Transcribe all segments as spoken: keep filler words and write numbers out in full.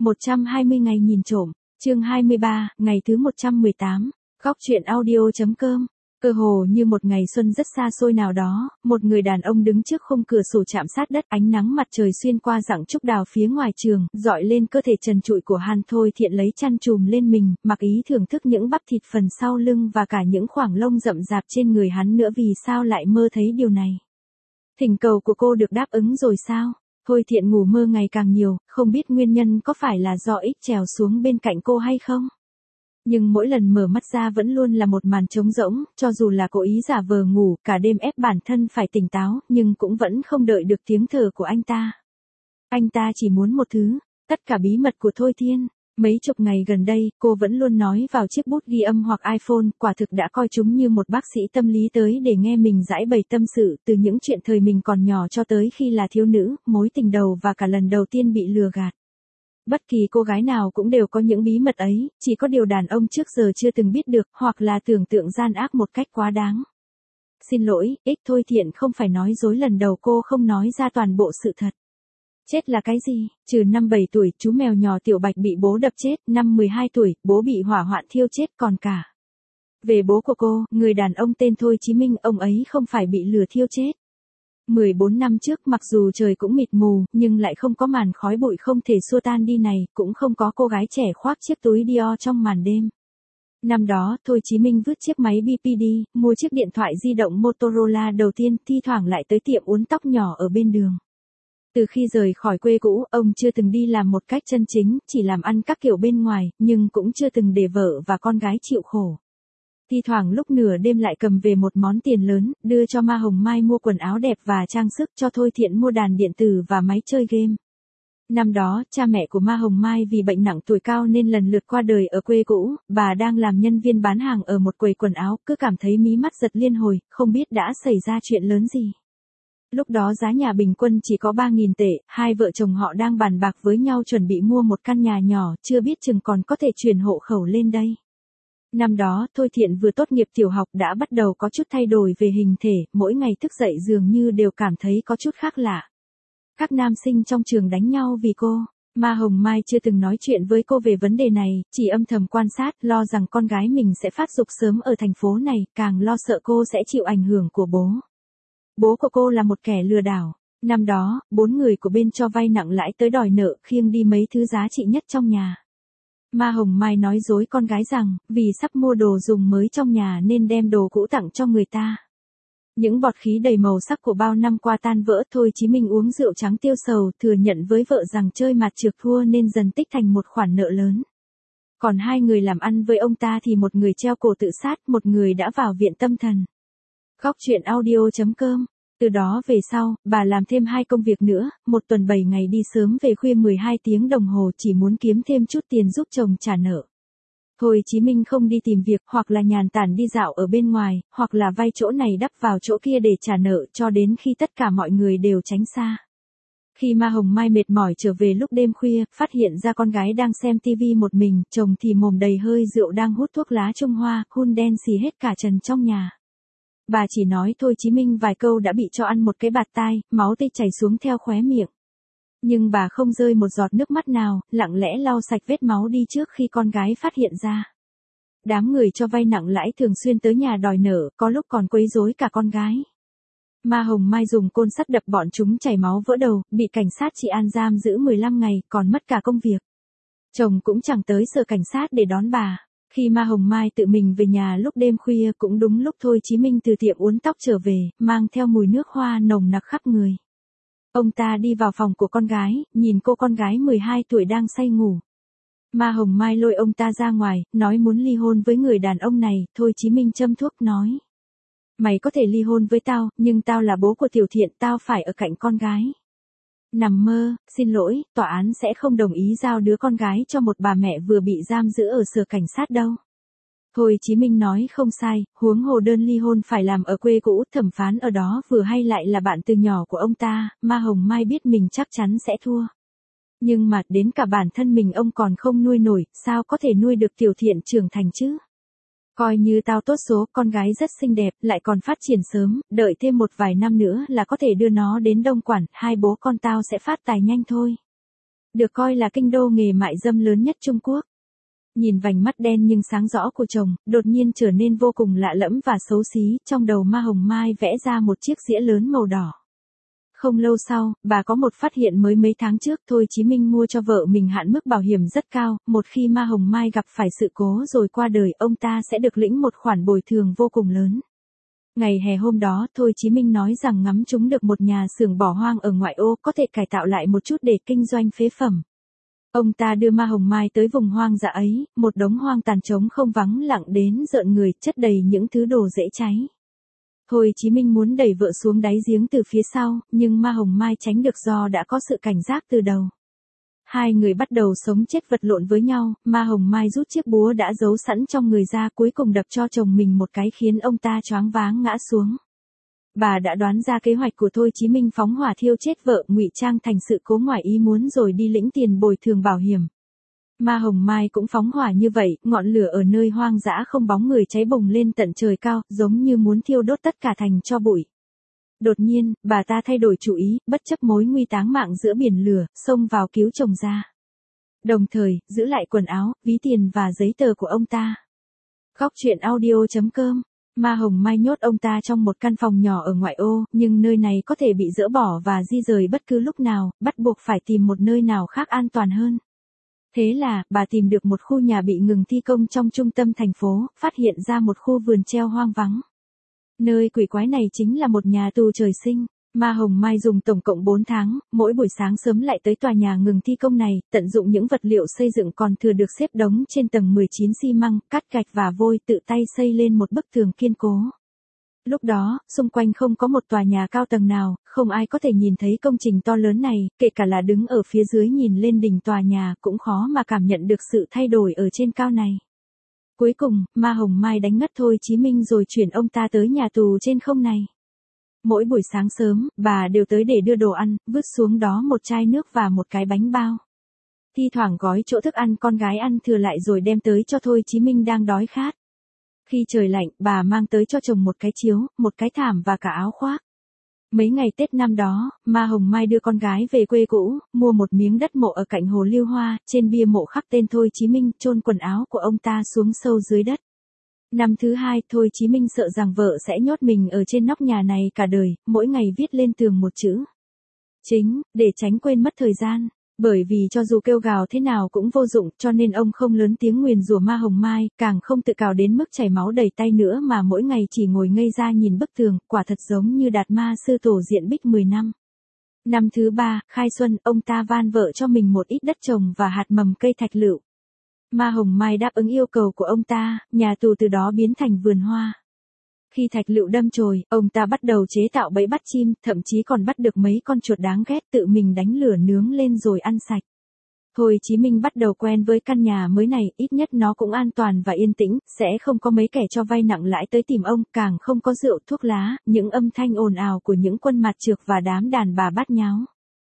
một trăm hai mươi ngày nhìn trộm, chương hai mươi ba, ngày thứ một trăm mười tám, góc truyện audio.com. Cơ hồ như một ngày xuân rất xa xôi nào đó, một người đàn ông đứng trước khung cửa sổ chạm sát đất, ánh nắng mặt trời xuyên qua rặng trúc đào phía ngoài trường, dọi lên cơ thể trần trụi của hắn. Thôi Thiện lấy chăn trùm lên mình, mặc ý thưởng thức những bắp thịt phần sau lưng và cả những khoảng lông rậm rạp trên người hắn nữa. Vì sao lại mơ thấy điều này? Thỉnh cầu của cô được đáp ứng rồi sao? Thôi Thiện ngủ mơ ngày càng nhiều, không biết nguyên nhân có phải là do Ích trèo xuống bên cạnh cô hay không? Nhưng mỗi lần mở mắt ra vẫn luôn là một màn trống rỗng, cho dù là cố ý giả vờ ngủ, cả đêm ép bản thân phải tỉnh táo, nhưng cũng vẫn không đợi được tiếng thở của anh ta. Anh ta chỉ muốn một thứ, tất cả bí mật của Thôi Thiên. Mấy chục ngày gần đây, cô vẫn luôn nói vào chiếc bút ghi âm hoặc iPhone, quả thực đã coi chúng như một bác sĩ tâm lý tới để nghe mình giải bày tâm sự, từ những chuyện thời mình còn nhỏ cho tới khi là thiếu nữ, mối tình đầu và cả lần đầu tiên bị lừa gạt. Bất kỳ cô gái nào cũng đều có những bí mật ấy, chỉ có điều đàn ông trước giờ chưa từng biết được, hoặc là tưởng tượng gian ác một cách quá đáng. Xin lỗi, Ích Thôi Thiện không phải nói dối, lần đầu cô không nói ra toàn bộ sự thật. Chết là cái gì? Trừ năm bảy tuổi, chú mèo nhỏ Tiểu Bạch bị bố đập chết, năm mười hai tuổi, bố bị hỏa hoạn thiêu chết, còn cả. Về bố của cô, người đàn ông tên Thôi Chí Minh, ông ấy không phải bị lừa thiêu chết. mười bốn năm trước, mặc dù trời cũng mịt mù, nhưng lại không có màn khói bụi không thể xua tan đi này, cũng không có cô gái trẻ khoác chiếc túi Dior trong màn đêm. Năm đó, Thôi Chí Minh vứt chiếc máy bê pê đê, mua chiếc điện thoại di động Motorola đầu tiên, thi thoảng lại tới tiệm uốn tóc nhỏ ở bên đường. Từ khi rời khỏi quê cũ, ông chưa từng đi làm một cách chân chính, chỉ làm ăn các kiểu bên ngoài, nhưng cũng chưa từng để vợ và con gái chịu khổ. Thi thoảng lúc nửa đêm lại cầm về một món tiền lớn, đưa cho Ma Hồng Mai mua quần áo đẹp và trang sức, cho Thôi Thiện mua đàn điện tử và máy chơi game. Năm đó, cha mẹ của Ma Hồng Mai vì bệnh nặng tuổi cao nên lần lượt qua đời ở quê cũ, bà đang làm nhân viên bán hàng ở một quầy quần áo, cứ cảm thấy mí mắt giật liên hồi, không biết đã xảy ra chuyện lớn gì. Lúc đó giá nhà bình quân chỉ có ba nghìn tệ, hai vợ chồng họ đang bàn bạc với nhau chuẩn bị mua một căn nhà nhỏ, chưa biết chừng còn có thể chuyển hộ khẩu lên đây. Năm đó, Thôi Thiện vừa tốt nghiệp tiểu học đã bắt đầu có chút thay đổi về hình thể, mỗi ngày thức dậy dường như đều cảm thấy có chút khác lạ. Các nam sinh trong trường đánh nhau vì cô. Ma Hồng Mai chưa từng nói chuyện với cô về vấn đề này, chỉ âm thầm quan sát, lo rằng con gái mình sẽ phát dục sớm ở thành phố này, càng lo sợ cô sẽ chịu ảnh hưởng của bố. Bố của cô là một kẻ lừa đảo. Năm đó, bốn người của bên cho vay nặng lãi tới đòi nợ, khiêng đi mấy thứ giá trị nhất trong nhà. Ma Hồng Mai nói dối con gái rằng, vì sắp mua đồ dùng mới trong nhà nên đem đồ cũ tặng cho người ta. Những bọt khí đầy màu sắc của bao năm qua tan vỡ. Thôi Chí Minh uống rượu trắng tiêu sầu, thừa nhận với vợ rằng chơi mặt trược thua nên dần tích thành một khoản nợ lớn. Còn hai người làm ăn với ông ta thì một người treo cổ tự sát, một người đã vào viện tâm thần. Góc truyện audio.com. Từ đó về sau, bà làm thêm hai công việc nữa, một tuần bảy ngày đi sớm về khuya mười hai tiếng đồng hồ, chỉ muốn kiếm thêm chút tiền giúp chồng trả nợ. Thôi Chí Minh không đi tìm việc, hoặc là nhàn tản đi dạo ở bên ngoài, hoặc là vay chỗ này đắp vào chỗ kia để trả nợ, cho đến khi tất cả mọi người đều tránh xa. Khi Ma Hồng Mai mệt mỏi trở về lúc đêm khuya, phát hiện ra con gái đang xem tivi một mình, chồng thì mồm đầy hơi rượu đang hút thuốc lá Trung Hoa, hun đen xì hết cả trần trong nhà. Bà chỉ nói Thôi Chí Minh vài câu đã bị cho ăn một cái bạt tai, máu tươi chảy xuống theo khóe miệng. Nhưng bà không rơi một giọt nước mắt nào, lặng lẽ lau sạch vết máu đi trước khi con gái phát hiện ra. Đám người cho vay nặng lãi thường xuyên tới nhà đòi nợ, có lúc còn quấy rối cả con gái. Ma Hồng Mai dùng côn sắt đập bọn chúng chảy máu vỡ đầu, bị cảnh sát trị an giam giữ mười lăm ngày, còn mất cả công việc. Chồng cũng chẳng tới sở cảnh sát để đón bà. Khi Ma Hồng Mai tự mình về nhà lúc đêm khuya cũng đúng lúc Thôi Chí Minh từ tiệm uốn tóc trở về, mang theo mùi nước hoa nồng nặc khắp người. Ông ta đi vào phòng của con gái, nhìn cô con gái mười hai tuổi đang say ngủ. Ma Hồng Mai lôi ông ta ra ngoài, nói muốn ly hôn với người đàn ông này. Thôi Chí Minh châm thuốc nói. Mày có thể ly hôn với tao, nhưng tao là bố của Tiểu Thiện, tao phải ở cạnh con gái. Nằm mơ, xin lỗi, tòa án sẽ không đồng ý giao đứa con gái cho một bà mẹ vừa bị giam giữ ở sở cảnh sát đâu. Thôi Chí Minh nói không sai, huống hồ đơn ly hôn phải làm ở quê cũ, thẩm phán ở đó vừa hay lại là bạn từ nhỏ của ông ta. Ma Hồng Mai biết mình chắc chắn sẽ thua. Nhưng mà đến cả bản thân mình ông còn không nuôi nổi, sao có thể nuôi được Tiểu Thiện trưởng thành chứ? Coi như tao tốt số, con gái rất xinh đẹp, lại còn phát triển sớm, đợi thêm một vài năm nữa là có thể đưa nó đến Đông Quản, hai bố con tao sẽ phát tài nhanh thôi. được coi là kinh đô nghề mại dâm lớn nhất Trung Quốc. Nhìn vành mắt đen nhưng sáng rõ của chồng, đột nhiên trở nên vô cùng lạ lẫm và xấu xí, trong đầu Ma Hồng Mai vẽ ra một chiếc dĩa lớn màu đỏ. Không lâu sau, bà có một phát hiện mới mấy tháng trước, Thôi Chí Minh mua cho vợ mình hạn mức bảo hiểm rất cao, một khi Ma Hồng Mai gặp phải sự cố rồi qua đời, ông ta sẽ được lĩnh một khoản bồi thường vô cùng lớn. Ngày hè hôm đó, Thôi Chí Minh nói rằng ngắm trúng được một nhà xưởng bỏ hoang ở ngoại ô, có thể cải tạo lại một chút để kinh doanh phế phẩm. Ông ta đưa Ma Hồng Mai tới vùng hoang dã ấy, một đống hoang tàn trống không vắng lặng đến rợn người, chất đầy những thứ đồ dễ cháy. Thôi Chí Minh muốn đẩy vợ xuống đáy giếng từ phía sau, nhưng Ma Hồng Mai tránh được do đã có sự cảnh giác từ đầu. Hai người bắt đầu sống chết vật lộn với nhau, Ma Hồng Mai rút chiếc búa đã giấu sẵn trong người ra, cuối cùng đập cho chồng mình một cái khiến ông ta choáng váng ngã xuống. Bà đã đoán ra kế hoạch của Thôi Chí Minh phóng hỏa thiêu chết vợ, ngụy trang thành sự cố ngoài ý muốn rồi đi lĩnh tiền bồi thường bảo hiểm. Ma Hồng Mai cũng phóng hỏa như vậy, ngọn lửa ở nơi hoang dã không bóng người cháy bùng lên tận trời cao, giống như muốn thiêu đốt tất cả thành tro bụi. Đột nhiên, bà ta thay đổi chủ ý, bất chấp mối nguy táng mạng giữa biển lửa, xông vào cứu chồng ra. Đồng thời, giữ lại quần áo, ví tiền và giấy tờ của ông ta. Góc truyện audio chấm com. Ma Hồng Mai nhốt ông ta trong một căn phòng nhỏ ở ngoại ô, nhưng nơi này có thể bị dỡ bỏ và di rời bất cứ lúc nào, bắt buộc phải tìm một nơi nào khác an toàn hơn. Thế là, bà tìm được một khu nhà bị ngừng thi công trong trung tâm thành phố, phát hiện ra một khu vườn treo hoang vắng. Nơi quỷ quái này chính là một nhà tù trời sinh. Ma Hồng Mai dùng tổng cộng bốn tháng, mỗi buổi sáng sớm lại tới tòa nhà ngừng thi công này, tận dụng những vật liệu xây dựng còn thừa được xếp đống trên tầng mười chín xi măng, cát gạch và vôi, tự tay xây lên một bức tường kiên cố. Lúc đó, xung quanh không có một tòa nhà cao tầng nào, không ai có thể nhìn thấy công trình to lớn này, kể cả là đứng ở phía dưới nhìn lên đỉnh tòa nhà, cũng khó mà cảm nhận được sự thay đổi ở trên cao này. Cuối cùng, Ma Hồng Mai đánh ngất Thôi Chí Minh rồi chuyển ông ta tới nhà tù trên không này. Mỗi buổi sáng sớm, bà đều tới để đưa đồ ăn, vứt xuống đó một chai nước và một cái bánh bao. Thi thoảng gói chỗ thức ăn con gái ăn thừa lại rồi đem tới cho Thôi Chí Minh đang đói khát. Khi trời lạnh, bà mang tới cho chồng một cái chiếu, một cái thảm và cả áo khoác. Mấy ngày Tết năm đó, Ma Hồng Mai đưa con gái về quê cũ, mua một miếng đất mộ ở cạnh hồ Liêu Hoa, trên bia mộ khắc tên Thôi Chí Minh, chôn quần áo của ông ta xuống sâu dưới đất. Năm thứ hai, Thôi Chí Minh sợ rằng vợ sẽ nhốt mình ở trên nóc nhà này cả đời, mỗi ngày viết lên tường một chữ chính, để tránh quên mất thời gian. Bởi vì cho dù kêu gào thế nào cũng vô dụng, cho nên ông không lớn tiếng nguyền rủa Ma Hồng Mai, càng không tự cào đến mức chảy máu đầy tay nữa mà mỗi ngày chỉ ngồi ngây ra nhìn bức tường, quả thật giống như Đạt Ma sư tổ diện bích mười năm. Năm thứ ba, khai xuân, ông ta van vợ cho mình một ít đất trồng và hạt mầm cây thạch lựu. Ma Hồng Mai đáp ứng yêu cầu của ông ta, nhà tù từ đó biến thành vườn hoa. Khi thạch lựu đâm chồi, ông ta bắt đầu chế tạo bẫy bắt chim, thậm chí còn bắt được mấy con chuột đáng ghét, tự mình đánh lửa nướng lên rồi ăn sạch. Thôi Chí Minh bắt đầu quen với căn nhà mới này, ít nhất nó cũng an toàn và yên tĩnh, sẽ không có mấy kẻ cho vay nặng lãi tới tìm ông, càng không có rượu thuốc lá, những âm thanh ồn ào của những quân mặt trược và đám đàn bà bát nháo.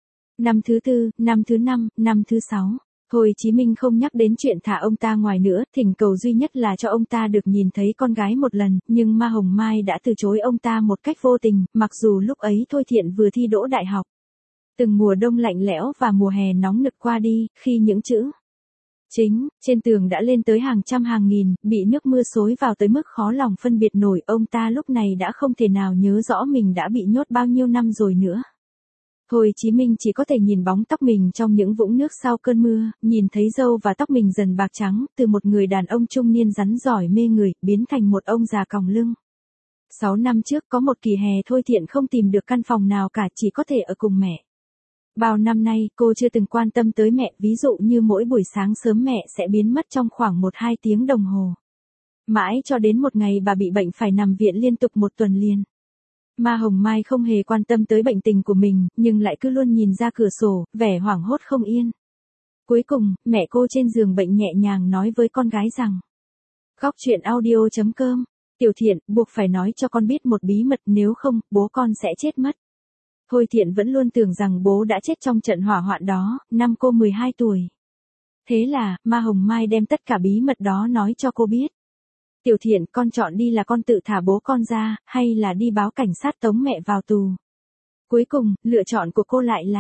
Năm thứ tư, năm thứ năm, năm thứ sáu. Thôi Chí Minh không nhắc đến chuyện thả ông ta ngoài nữa, thỉnh cầu duy nhất là cho ông ta được nhìn thấy con gái một lần, nhưng Ma Hồng Mai đã từ chối ông ta một cách vô tình, mặc dù lúc ấy Thôi Thiện vừa thi đỗ đại học. Từng mùa đông lạnh lẽo và mùa hè nóng nực qua đi, khi những chữ chính trên tường đã lên tới hàng trăm hàng nghìn, bị nước mưa xối vào tới mức khó lòng phân biệt nổi, ông ta lúc này đã không thể nào nhớ rõ mình đã bị nhốt bao nhiêu năm rồi nữa. Thôi Chí Minh chỉ có thể nhìn bóng tóc mình trong những vũng nước sau cơn mưa, nhìn thấy râu và tóc mình dần bạc trắng, từ một người đàn ông trung niên rắn giỏi mê người, biến thành một ông già còng lưng. Sáu năm trước có một kỳ hè Thôi Thiện không tìm được căn phòng nào cả, chỉ có thể ở cùng mẹ. Bao năm nay, cô chưa từng quan tâm tới mẹ, ví dụ như mỗi buổi sáng sớm mẹ sẽ biến mất trong khoảng một hai tiếng đồng hồ. Mãi cho đến một ngày bà bị bệnh phải nằm viện liên tục một tuần liền. Ma Hồng Mai không hề quan tâm tới bệnh tình của mình, nhưng lại cứ luôn nhìn ra cửa sổ, vẻ hoảng hốt không yên. Cuối cùng, mẹ cô trên giường bệnh nhẹ nhàng nói với con gái rằng: Góc truyện audio chấm com, Tiểu Thiện, buộc phải nói cho con biết một bí mật, nếu không, bố con sẽ chết mất. Thôi Thiện vẫn luôn tưởng rằng bố đã chết trong trận hỏa hoạn đó, năm cô mười hai tuổi. Thế là, Ma Hồng Mai đem tất cả bí mật đó nói cho cô biết. Tiểu Thiện, con chọn đi là con tự thả bố con ra, hay là đi báo cảnh sát tống mẹ vào tù. Cuối cùng, lựa chọn của cô lại là,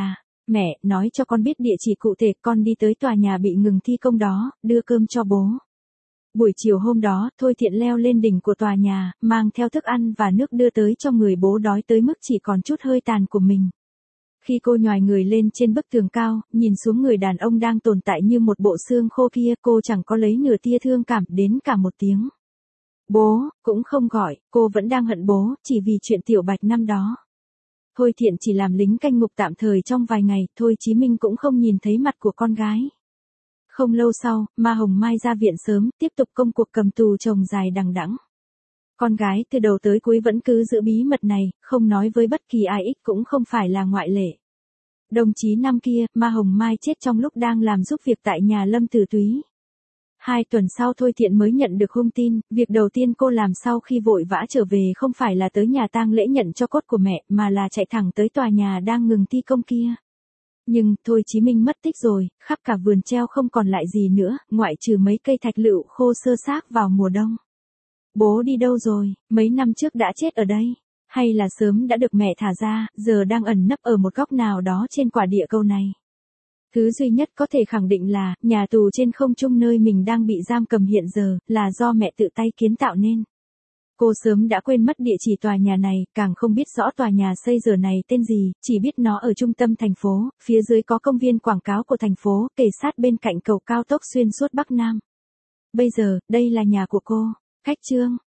Mẹ, nói cho con biết địa chỉ cụ thể, con đi tới tòa nhà bị ngừng thi công đó, đưa cơm cho bố. Buổi chiều hôm đó, Thôi Thiện leo lên đỉnh của tòa nhà, mang theo thức ăn và nước đưa tới cho người bố đói tới mức chỉ còn chút hơi tàn của mình. Khi cô nhoài người lên trên bức tường cao, nhìn xuống người đàn ông đang tồn tại như một bộ xương khô kia, cô chẳng có lấy nửa tia thương cảm đến cả một tiếng. Bố, cũng không gọi, cô vẫn đang hận bố, chỉ vì chuyện Tiểu Bạch năm đó. Thôi Thiện chỉ làm lính canh ngục tạm thời trong vài ngày, Thôi Chí Minh cũng không nhìn thấy mặt của con gái. Không lâu sau, Ma Hồng Mai ra viện sớm, tiếp tục công cuộc cầm tù chồng dài đằng đẵng. Con gái từ đầu tới cuối vẫn cứ giữ bí mật này, không nói với bất kỳ ai, cũng không phải là ngoại lệ. Đồng chí năm kia, Ma Hồng Mai chết trong lúc đang làm giúp việc tại nhà Lâm Tử Túy. Hai tuần sau Thôi Thiện mới nhận được hung tin, việc đầu tiên cô làm sau khi vội vã trở về không phải là tới nhà tang lễ nhận cho cốt của mẹ, mà là chạy thẳng tới tòa nhà đang ngừng thi công kia. Nhưng, Thôi Chí Minh mất tích rồi, khắp cả vườn treo không còn lại gì nữa, ngoại trừ mấy cây thạch lựu khô sơ xác vào mùa đông. Bố đi đâu rồi, mấy năm trước đã chết ở đây, hay là sớm đã được mẹ thả ra, giờ đang ẩn nấp ở một góc nào đó trên quả địa cầu này. Thứ duy nhất có thể khẳng định là, nhà tù trên không trung nơi mình đang bị giam cầm hiện giờ, là do mẹ tự tay kiến tạo nên. Cô sớm đã quên mất địa chỉ tòa nhà này, càng không biết rõ tòa nhà xây giờ này tên gì, chỉ biết nó ở trung tâm thành phố, phía dưới có công viên quảng cáo của thành phố, kề sát bên cạnh cầu cao tốc xuyên suốt Bắc Nam. Bây giờ, đây là nhà của cô. Khách Trương.